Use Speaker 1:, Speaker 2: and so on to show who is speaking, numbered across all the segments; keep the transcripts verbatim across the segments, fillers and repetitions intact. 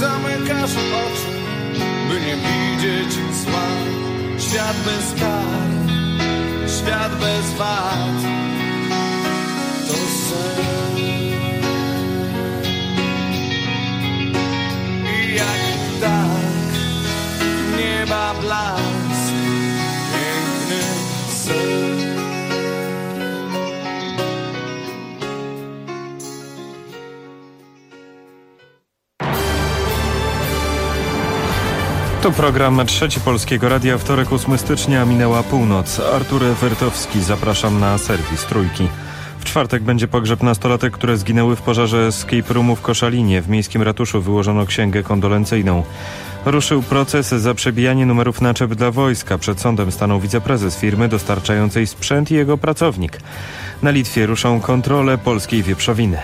Speaker 1: zamykasz oczy, by nie widzieć zła. Świat bez kar, świat bez wad, to sen. I jak tak nieba blask, piękny sen.
Speaker 2: To program Trzeci Polskiego Radia, wtorek ósmego stycznia, minęła północ. Artur Wertowski, zapraszam na serwis Trójki. W czwartek będzie pogrzeb nastolatek, które zginęły w pożarze escape roomu w Koszalinie. W miejskim ratuszu wyłożono księgę kondolencyjną. Ruszył proces za przebijanie numerów naczep dla wojska. Przed sądem stanął wiceprezes firmy dostarczającej sprzęt i jego pracownik. Na Litwie ruszą kontrole polskiej wieprzowiny.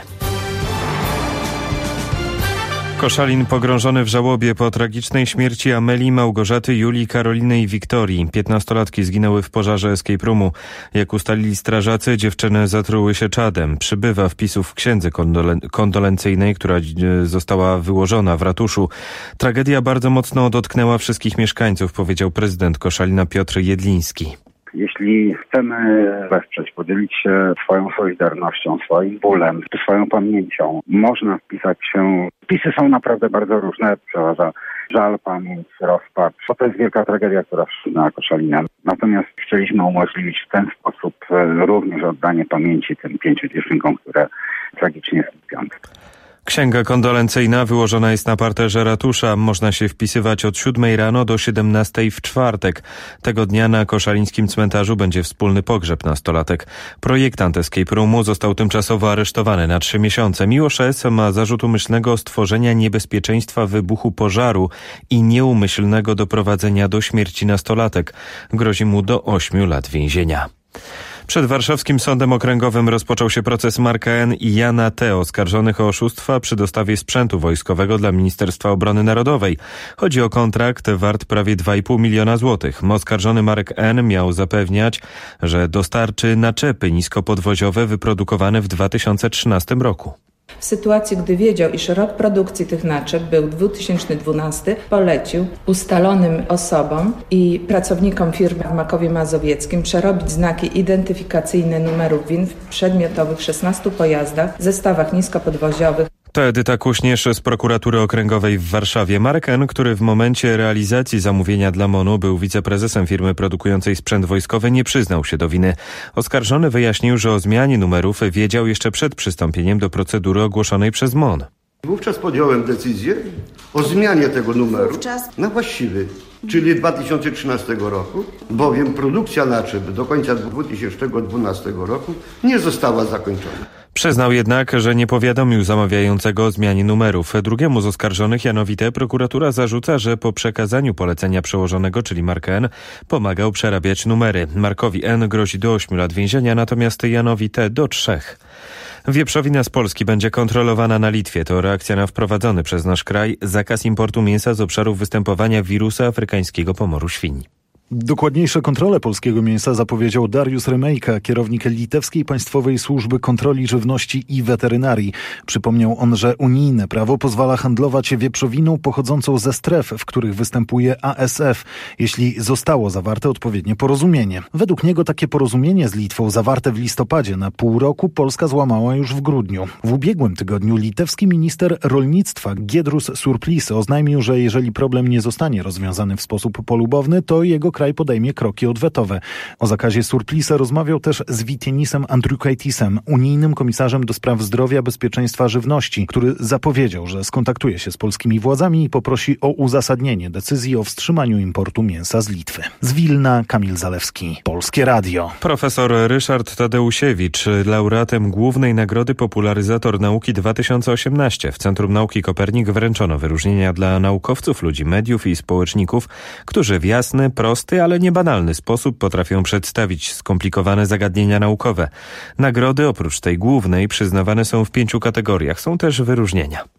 Speaker 2: Koszalin pogrążony w żałobie po tragicznej śmierci Amelii, Małgorzaty, Julii, Karoliny i Wiktorii. Piętnastolatki zginęły w pożarze escape roomu. Jak ustalili strażacy, dziewczyny zatruły się czadem. Przybywa wpisów w księdze kondole- kondolencyjnej, która została wyłożona w ratuszu. Tragedia bardzo mocno dotknęła wszystkich mieszkańców, powiedział prezydent Koszalina Piotr Jedliński.
Speaker 3: Jeśli chcemy wesprzeć, podzielić się swoją solidarnością, swoim bólem, swoją pamięcią, można wpisać się. Wpisy są naprawdę bardzo różne. Przeważa żal, pamięć, rozpacz. Bo to jest wielka tragedia, która wszedła Koszalinę. Natomiast chcieliśmy umożliwić w ten sposób również oddanie pamięci tym pięciu dziewczynkom, które tragicznie zginęły.
Speaker 2: Księga kondolencyjna wyłożona jest na parterze ratusza. Można się wpisywać od siódmej rano do siedemnastej w czwartek. Tego dnia na koszalińskim cmentarzu będzie wspólny pogrzeb nastolatek. Projektant escape roomu został tymczasowo aresztowany na trzy miesiące. Miłosz S. ma zarzut umyślnego stworzenia niebezpieczeństwa wybuchu pożaru i nieumyślnego doprowadzenia do śmierci nastolatek. Grozi mu do ośmiu lat więzienia. Przed warszawskim sądem okręgowym rozpoczął się proces Marka N. i Jana T. oskarżonych o oszustwa przy dostawie sprzętu wojskowego dla Ministerstwa Obrony Narodowej. Chodzi o kontrakt wart prawie dwa i pół miliona złotych. Oskarżony Marek N. miał zapewniać, że dostarczy naczepy niskopodwoziowe wyprodukowane w dwa tysiące trzynastym roku.
Speaker 4: W sytuacji, gdy wiedział, iż rok produkcji tych naczep był dwa tysiące dwunasty, polecił ustalonym osobom i pracownikom firmy w Makowie Mazowieckim przerobić znaki identyfikacyjne numerów W I N w przedmiotowych szesnastu pojazdach, zestawach niskopodwoziowych.
Speaker 2: To Edyta Kuśnierz z prokuratury okręgowej w Warszawie. Marek N., który w momencie realizacji zamówienia dla M O N-u był wiceprezesem firmy produkującej sprzęt wojskowy, nie przyznał się do winy. Oskarżony wyjaśnił, że o zmianie numerów wiedział jeszcze przed przystąpieniem do procedury ogłoszonej przez M O N.
Speaker 5: Wówczas podjąłem decyzję o zmianie tego numeru na właściwy, czyli dwa tysiące trzynastego roku, bowiem produkcja naczep do końca dwa tysiące dwunastego roku nie została zakończona.
Speaker 2: Przyznał jednak, że nie powiadomił zamawiającego o zmianie numerów. Drugiemu z oskarżonych, Janowi T., prokuratura zarzuca, że po przekazaniu polecenia przełożonego, czyli Marka N., pomagał przerabiać numery. Markowi N. grozi do ośmiu lat więzienia, natomiast Janowi T. do trzech. Wieprzowina z Polski będzie kontrolowana na Litwie. To reakcja na wprowadzony przez nasz kraj zakaz importu mięsa z obszarów występowania wirusa afrykańskiego pomoru świń.
Speaker 6: Dokładniejsze kontrole polskiego mięsa zapowiedział Dariusz Remejka, kierownik Litewskiej Państwowej Służby Kontroli Żywności i Weterynarii. Przypomniał on, że unijne prawo pozwala handlować wieprzowiną pochodzącą ze stref, w których występuje A S F, jeśli zostało zawarte odpowiednie porozumienie. Według niego takie porozumienie z Litwą zawarte w listopadzie na pół roku Polska złamała już w grudniu. W ubiegłym tygodniu litewski minister rolnictwa Giedrius Surplis oznajmił, że jeżeli problem nie zostanie rozwiązany w sposób polubowny, to jego kraj podejmie kroki odwetowe. O zakazie Surplisa rozmawiał też z Vytenisem Andriukaitisem, unijnym komisarzem do spraw zdrowia, bezpieczeństwa żywności, który zapowiedział, że skontaktuje się z polskimi władzami i poprosi o uzasadnienie decyzji o wstrzymaniu importu mięsa z Litwy. Z Wilna Kamil Zalewski, Polskie Radio.
Speaker 2: Profesor Ryszard Tadeusiewicz, laureatem Głównej Nagrody Popularyzator Nauki dwa tysiące osiemnaście. W Centrum Nauki Kopernik wręczono wyróżnienia dla naukowców, ludzi mediów i społeczników, którzy w jasny, prosty, ale niebanalny sposób potrafią przedstawić skomplikowane zagadnienia naukowe. Nagrody oprócz tej głównej przyznawane są w pięciu kategoriach. Są też wyróżnienia.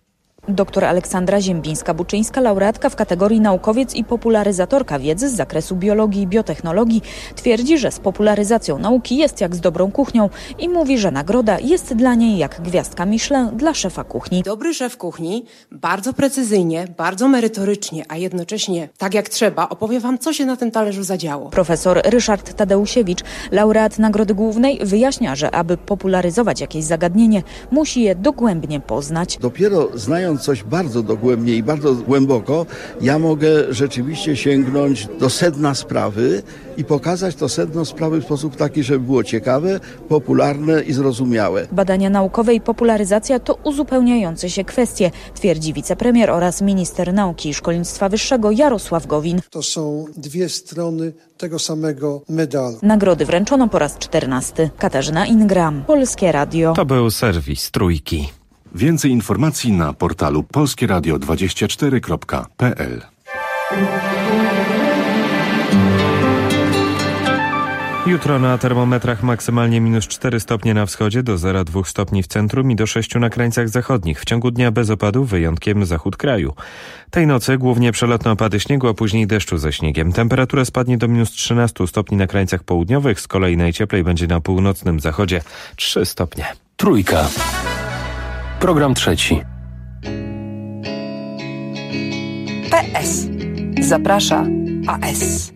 Speaker 7: Doktor Aleksandra Ziembińska-Buczyńska, laureatka w kategorii naukowiec i popularyzatorka wiedzy z zakresu biologii i biotechnologii, twierdzi, że z popularyzacją nauki jest jak z dobrą kuchnią i mówi, że nagroda jest dla niej jak gwiazdka Michelin dla szefa kuchni.
Speaker 8: Dobry szef kuchni bardzo precyzyjnie, bardzo merytorycznie, a jednocześnie tak jak trzeba opowie wam, co się na tym talerzu zadziało.
Speaker 7: Profesor Ryszard Tadeusiewicz, laureat Nagrody Głównej, wyjaśnia, że aby popularyzować jakieś zagadnienie, musi je dogłębnie poznać.
Speaker 9: Dopiero znając coś bardzo dogłębnie i bardzo głęboko, ja mogę rzeczywiście sięgnąć do sedna sprawy i pokazać to sedno sprawy w sposób taki, żeby było ciekawe, popularne i zrozumiałe.
Speaker 7: Badania naukowe i popularyzacja to uzupełniające się kwestie, twierdzi wicepremier oraz minister nauki i szkolnictwa wyższego Jarosław Gowin.
Speaker 10: To są dwie strony tego samego medalu.
Speaker 7: Nagrody wręczono po raz czternasty. Katarzyna Ingram, Polskie Radio.
Speaker 2: To był serwis Trójki.
Speaker 11: Więcej informacji na portalu polskie radio dwadzieścia cztery kropka p l.
Speaker 2: Jutro na termometrach maksymalnie minus cztery stopnie na wschodzie, do zera przecinek dwa stopni w centrum i do sześciu na krańcach zachodnich. W ciągu dnia bez opadów, wyjątkiem zachód kraju. Tej nocy głównie przelotne opady śniegu, a później deszczu ze śniegiem. Temperatura spadnie do minus trzynastu stopni na krańcach południowych, z kolei najcieplej będzie na północnym zachodzie trzy stopnie.
Speaker 12: Trójka. Program trzeci.
Speaker 13: P S. Zaprasza A S.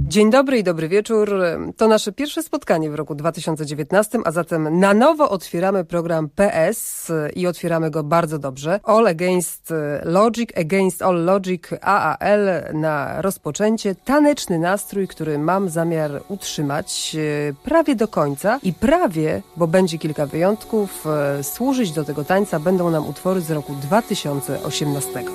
Speaker 14: Dzień dobry i dobry wieczór. To nasze pierwsze spotkanie w roku dwa tysiące dziewiętnastym, a zatem na nowo otwieramy program P S i otwieramy go bardzo dobrze. All Against Logic, Against All Logic, A A L na rozpoczęcie. Taneczny nastrój, który mam zamiar utrzymać prawie do końca i prawie, bo będzie kilka wyjątków, służyć do tego tańca będą nam utwory z roku dwa tysiące osiemnastego.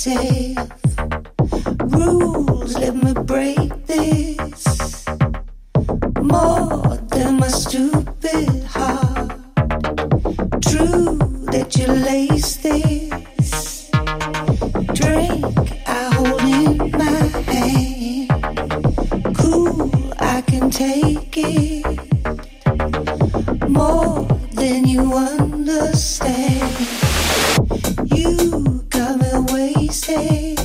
Speaker 15: safe. Rules, let me break this. More than my stupid heart. True that you lace this. Drink I hold in my hand. Cool, I can take it. More than you understand. You got me wasted.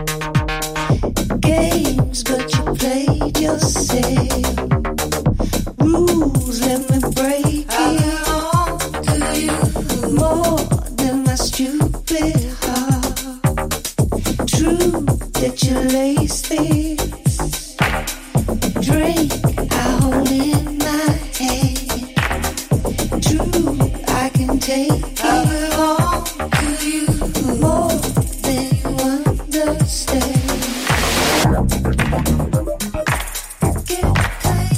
Speaker 15: Games, but you played yourself. Rules, let me break it. To you. More than my stupid heart. True that you lace this. Drink I hold in my hand. True, I can take it. I belong to you. More than you understand. Get clean.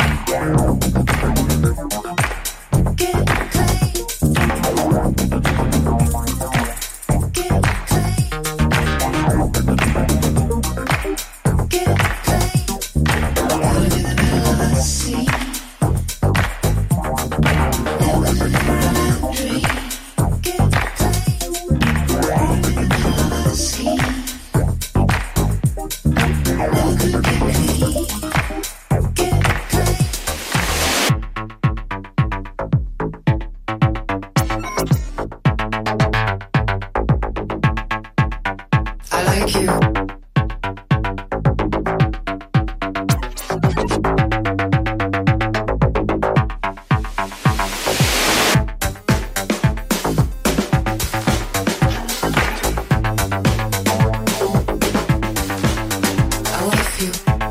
Speaker 15: Get clean. Get clean. Get clean. Out in the middle of the sea. Never to never of a dream. Get clean. Out in the middle of the sea. Never could get clean. Get clean. I like you. I love you.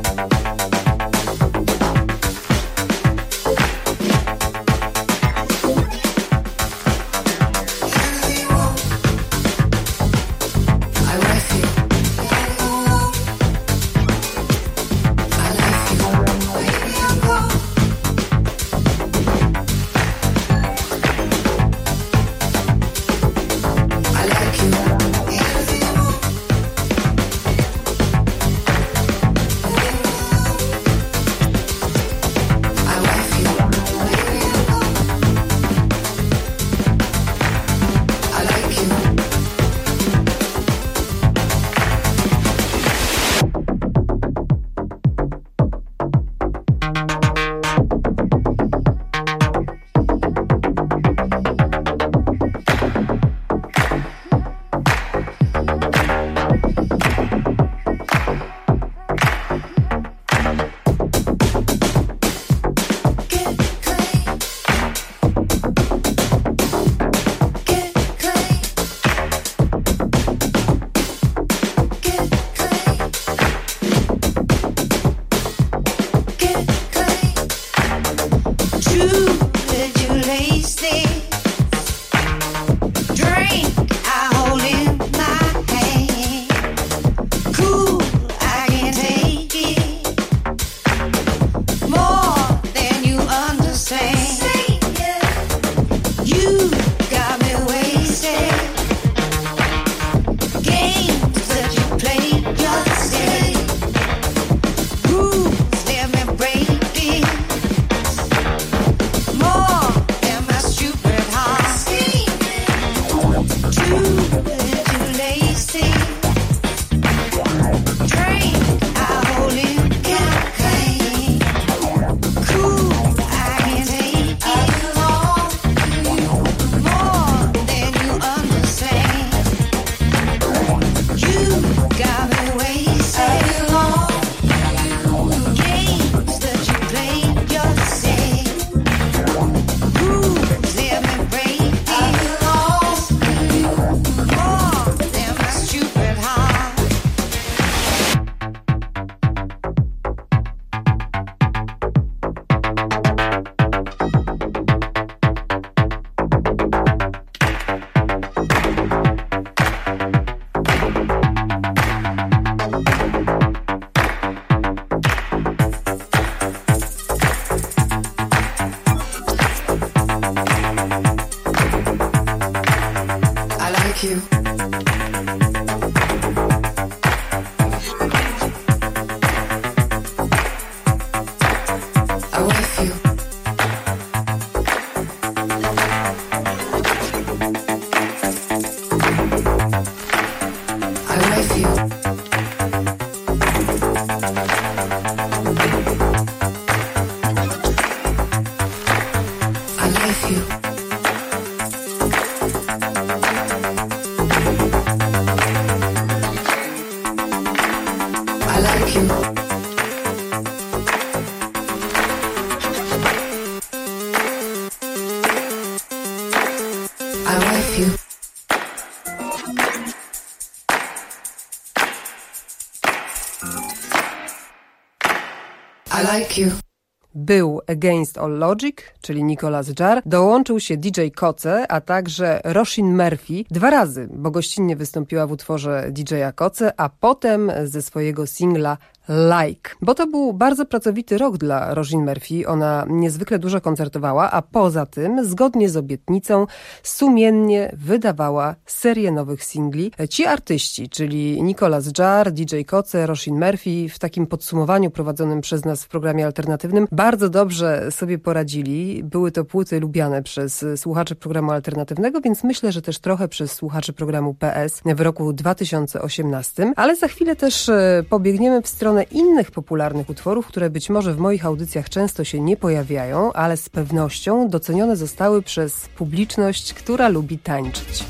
Speaker 15: like you. I like you. I like you.
Speaker 14: Był Against All Logic, czyli Nicolas Jar, dołączył się D J Koce, a także Roisin Murphy dwa razy, bo gościnnie wystąpiła w utworze D J Koce, a potem ze swojego singla Like. Bo to był bardzo pracowity rok dla Roisin Murphy. Ona niezwykle dużo koncertowała, a poza tym, zgodnie z obietnicą, sumiennie wydawała serię nowych singli. Ci artyści, czyli Nicolas Jar, D J Koce, Roisin Murphy, w takim podsumowaniu prowadzonym przez nas w programie alternatywnym, bardzo dobrze sobie poradzili. Były to płyty lubiane przez słuchaczy programu alternatywnego, więc myślę, że też trochę przez słuchaczy programu P S w roku dwa tysiące osiemnastym. Ale za chwilę też pobiegniemy w stronę innych popularnych utworów, które być może w moich audycjach często się nie pojawiają, ale z pewnością docenione zostały przez publiczność, która lubi tańczyć.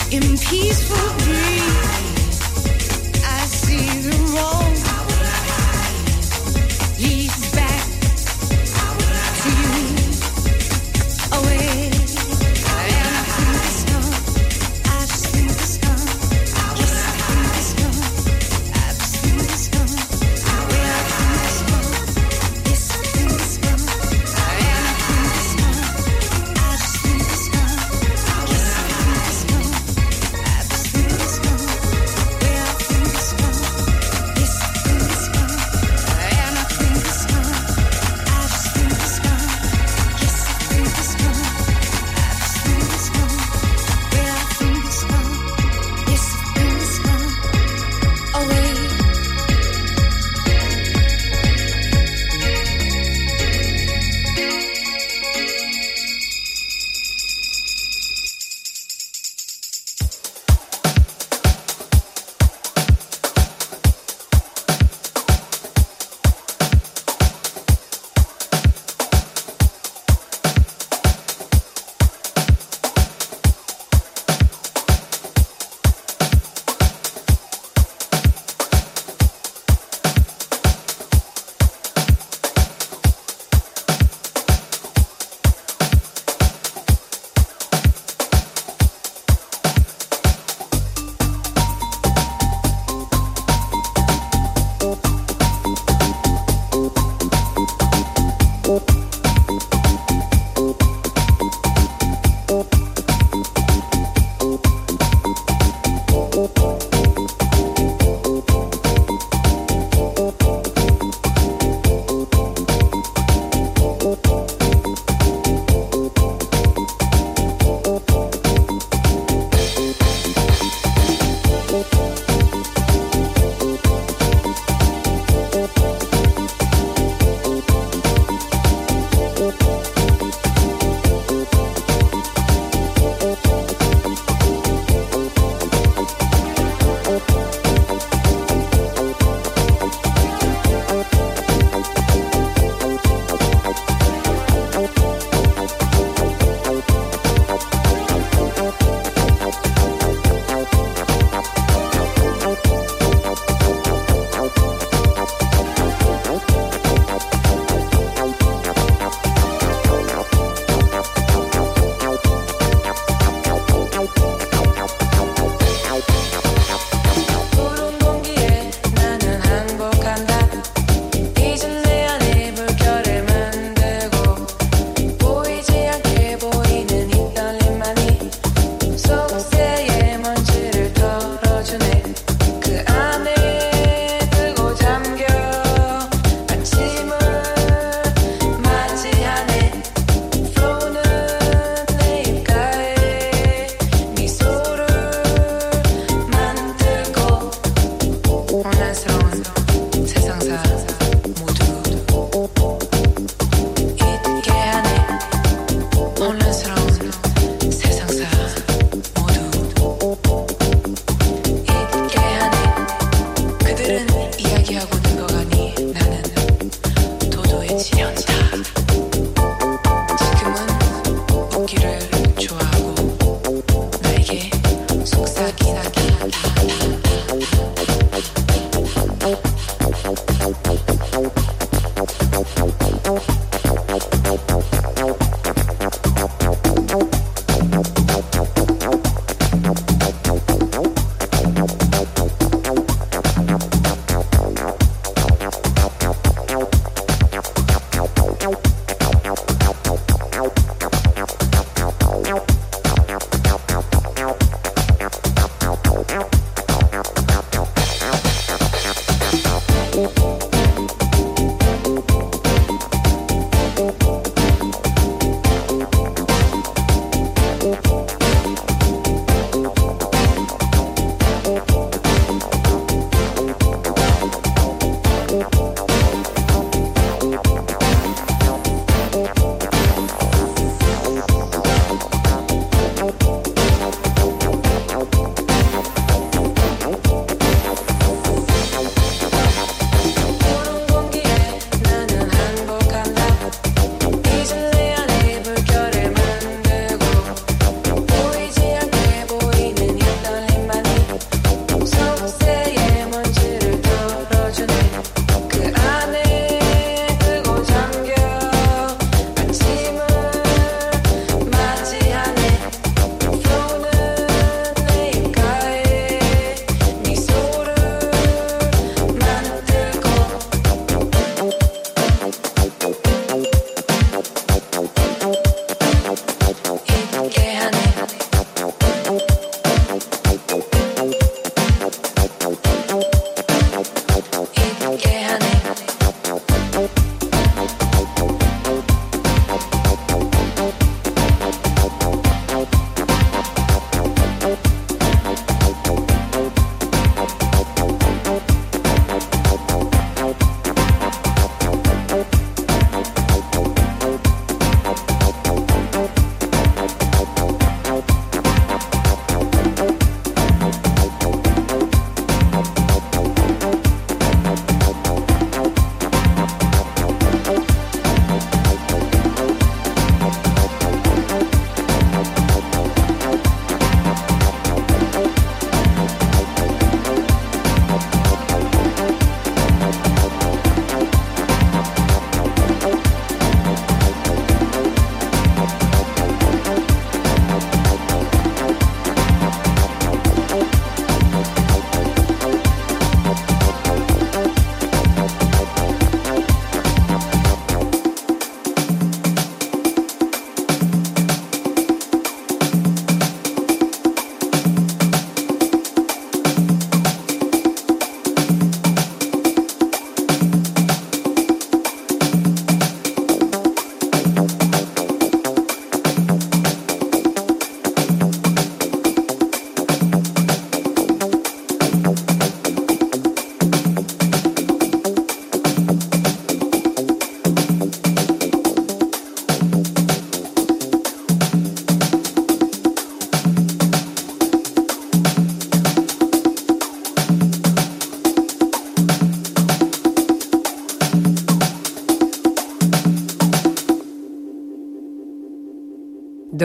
Speaker 15: in peaceful dreams. I see the road leads back to you, away. And I think it's gone. I just think it's gone. Yes, I think it's gone. I just think it's gone. Well, I think it's gone. Yes, I think it's gone. And I think it's gone. I just think it's gone. Yes, I think it's gone. I just think it's gone.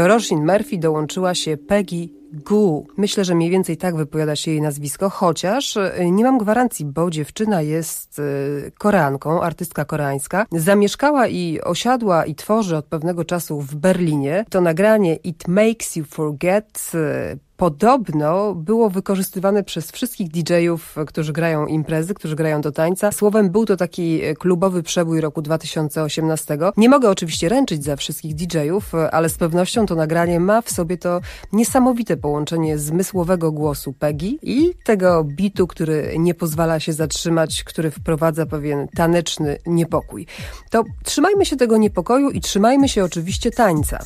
Speaker 14: Do Roisin Murphy dołączyła się Peggy Gou. Myślę, że mniej więcej tak wypowiada się jej nazwisko, chociaż nie mam gwarancji, bo dziewczyna jest Koreanką, artystka koreańska. Zamieszkała i osiadła i tworzy od pewnego czasu w Berlinie. To nagranie It Makes You Forget podobno było wykorzystywane przez wszystkich didżejów, którzy grają imprezy, którzy grają do tańca. Słowem, był to taki klubowy przebój roku dwa tysiące osiemnastego. Nie mogę oczywiście ręczyć za wszystkich didżejów, ale z pewnością to nagranie ma w sobie to niesamowite połączenie zmysłowego głosu Peggy i tego bitu, który nie pozwala się zatrzymać, który wprowadza pewien taneczny niepokój. To trzymajmy się tego niepokoju i trzymajmy się oczywiście tańca.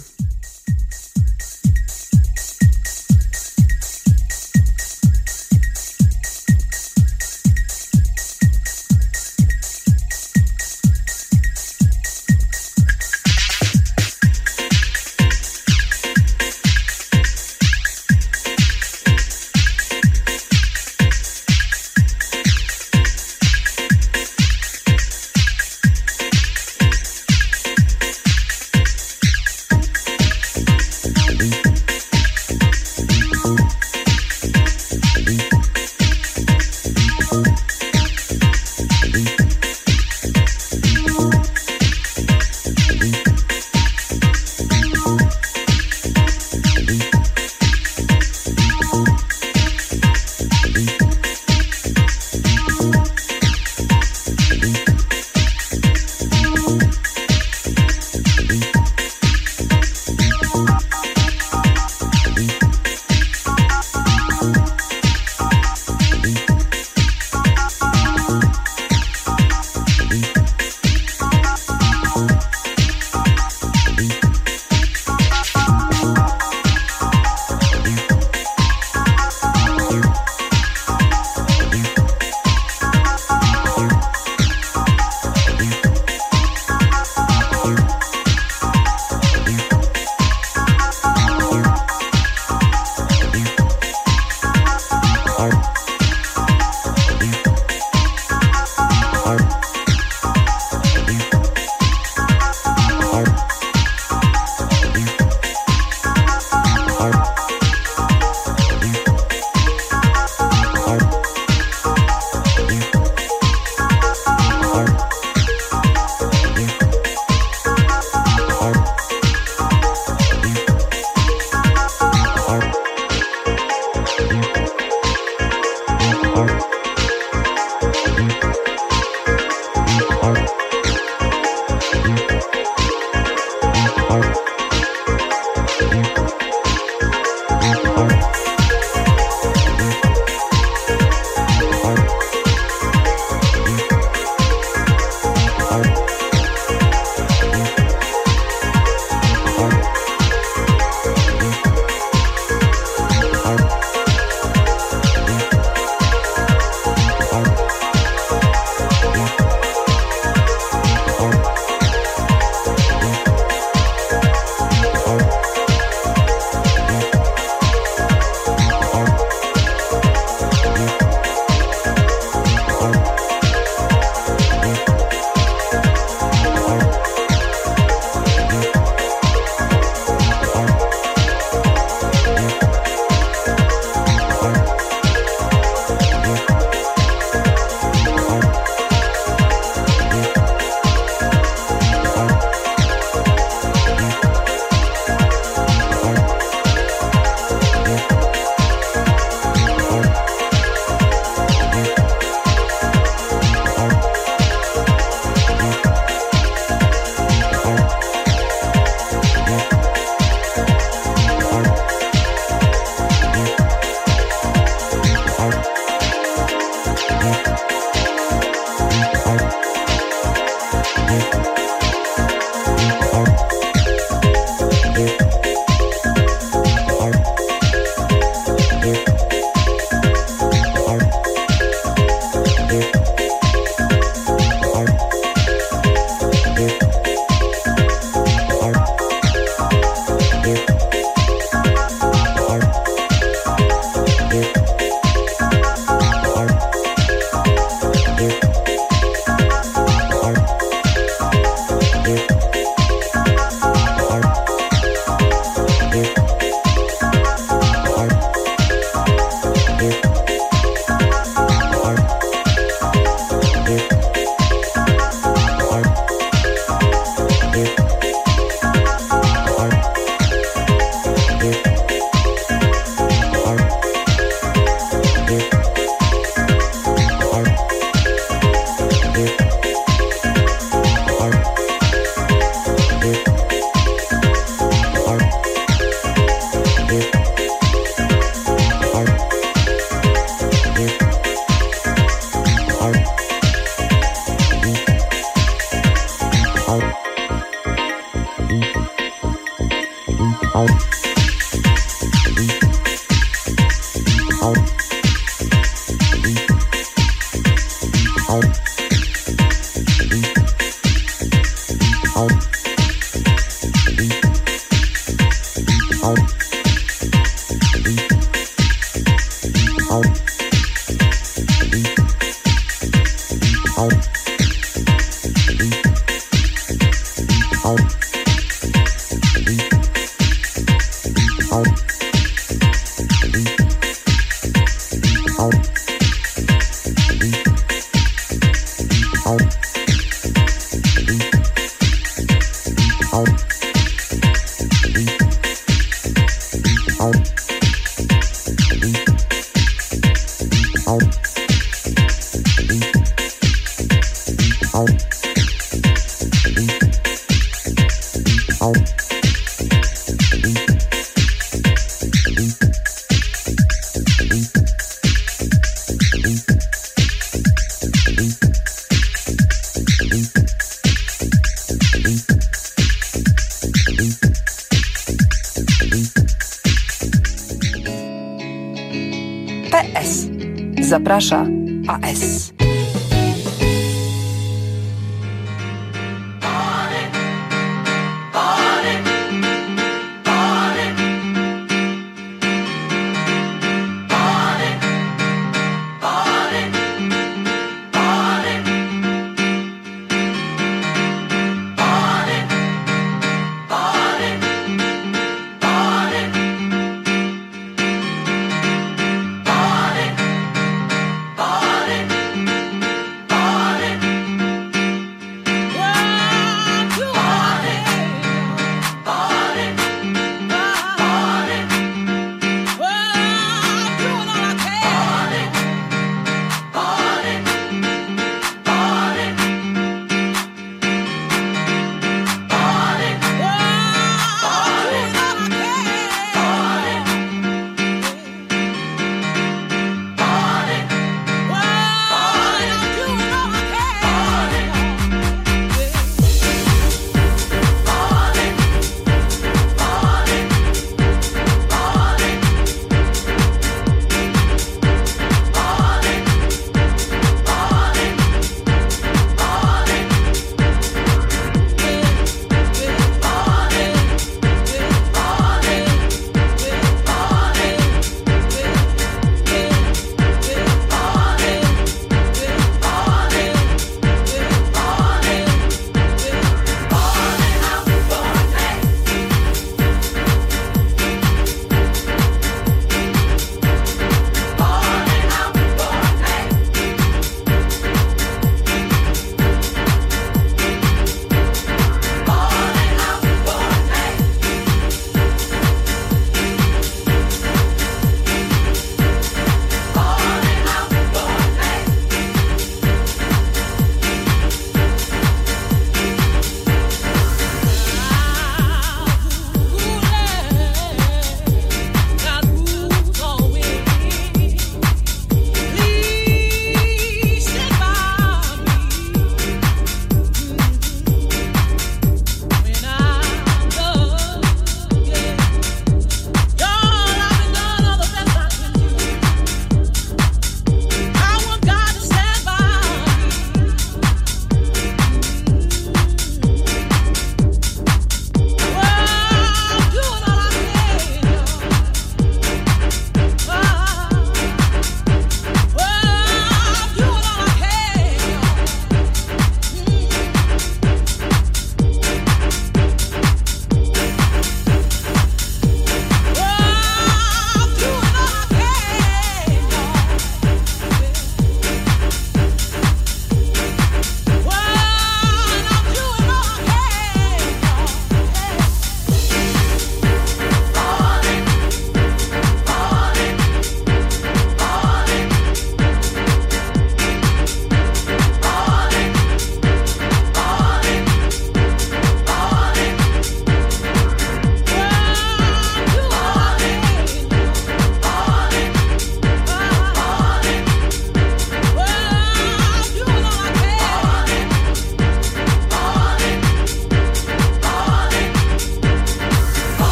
Speaker 13: P S. Zaprasza A S.
Speaker 15: Party,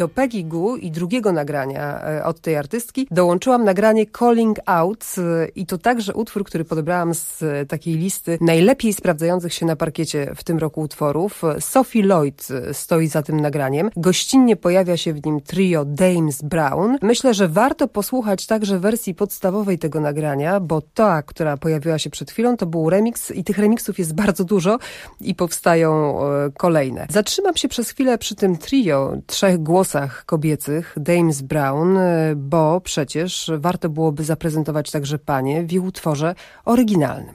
Speaker 14: Do Peggy Gou i drugiego nagrania od tej artystki dołączyłam nagranie Calling Out i to także utwór, który podebrałam z takiej listy najlepiej sprawdzających się na parkiecie w tym roku utworów. Sophie Lloyd stoi za tym nagraniem. Gościnnie pojawia się w nim trio James Brown. Myślę, że warto posłuchać także wersji podstawowej tego nagrania, bo ta, która pojawiła się przed chwilą, to był remix i tych remixów jest bardzo dużo i powstają kolejne. Zatrzymam się przez chwilę przy tym trio, trzech głosach kobiecych, James Brown, bo przecież warto byłoby zaprezentować także panie w ich utworze oryginalnym.